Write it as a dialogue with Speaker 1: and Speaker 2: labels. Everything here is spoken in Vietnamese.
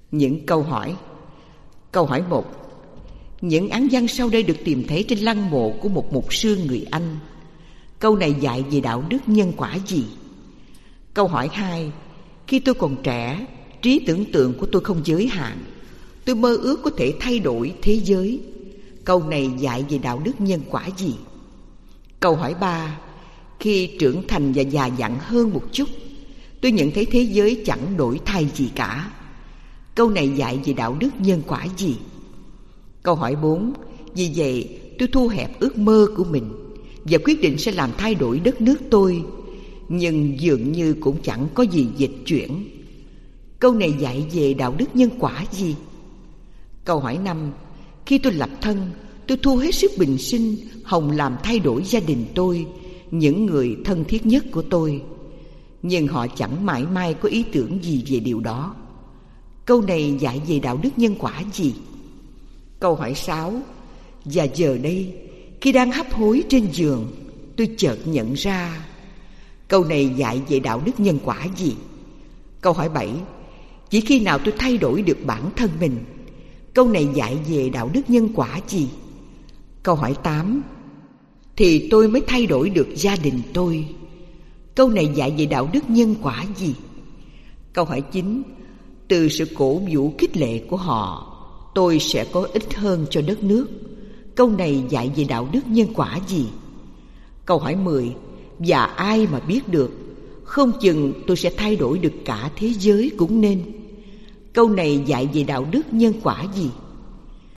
Speaker 1: Những câu hỏi. Câu hỏi 1. Những án văn sau đây được tìm thấy trên lăng mộ của một mục sư người Anh. Câu này dạy về đạo đức nhân quả gì? Câu hỏi 2. Khi tôi còn trẻ, trí tưởng tượng của tôi không giới hạn. Tôi mơ ước có thể thay đổi thế giới. Câu này dạy về đạo đức nhân quả gì? Câu hỏi 3. Khi trưởng thành và già dặn hơn một chút, tôi nhận thấy thế giới chẳng đổi thay gì cả. Câu này dạy về đạo đức nhân quả gì? Câu hỏi 4. Vì vậy tôi thu hẹp ước mơ của mình và quyết định sẽ làm thay đổi đất nước tôi, nhưng dường như cũng chẳng có gì dịch chuyển. Câu này dạy về đạo đức nhân quả gì? Câu hỏi 5. Khi tôi lập thân, tôi thu hết sức bình sinh hòng làm thay đổi gia đình tôi, những người thân thiết nhất của tôi, nhưng họ chẳng mãi may có ý tưởng gì về điều đó. Câu này dạy về đạo đức nhân quả gì? Câu hỏi 6. Và giờ đây, khi đang hấp hối trên giường, tôi chợt nhận ra. Câu này dạy về đạo đức nhân quả gì? Câu hỏi 7. Chỉ khi nào tôi thay đổi được bản thân mình? Câu này dạy về đạo đức nhân quả gì? Câu hỏi 8. Thì tôi mới thay đổi được gia đình tôi. Câu này dạy về đạo đức nhân quả gì? Câu hỏi 9. Từ sự cổ vũ khích lệ của họ, tôi sẽ có ích hơn cho đất nước. Câu này dạy về đạo đức nhân quả gì? Câu hỏi 10. Và ai mà biết được, không chừng tôi sẽ thay đổi được cả thế giới cũng nên. Câu này dạy về đạo đức nhân quả gì?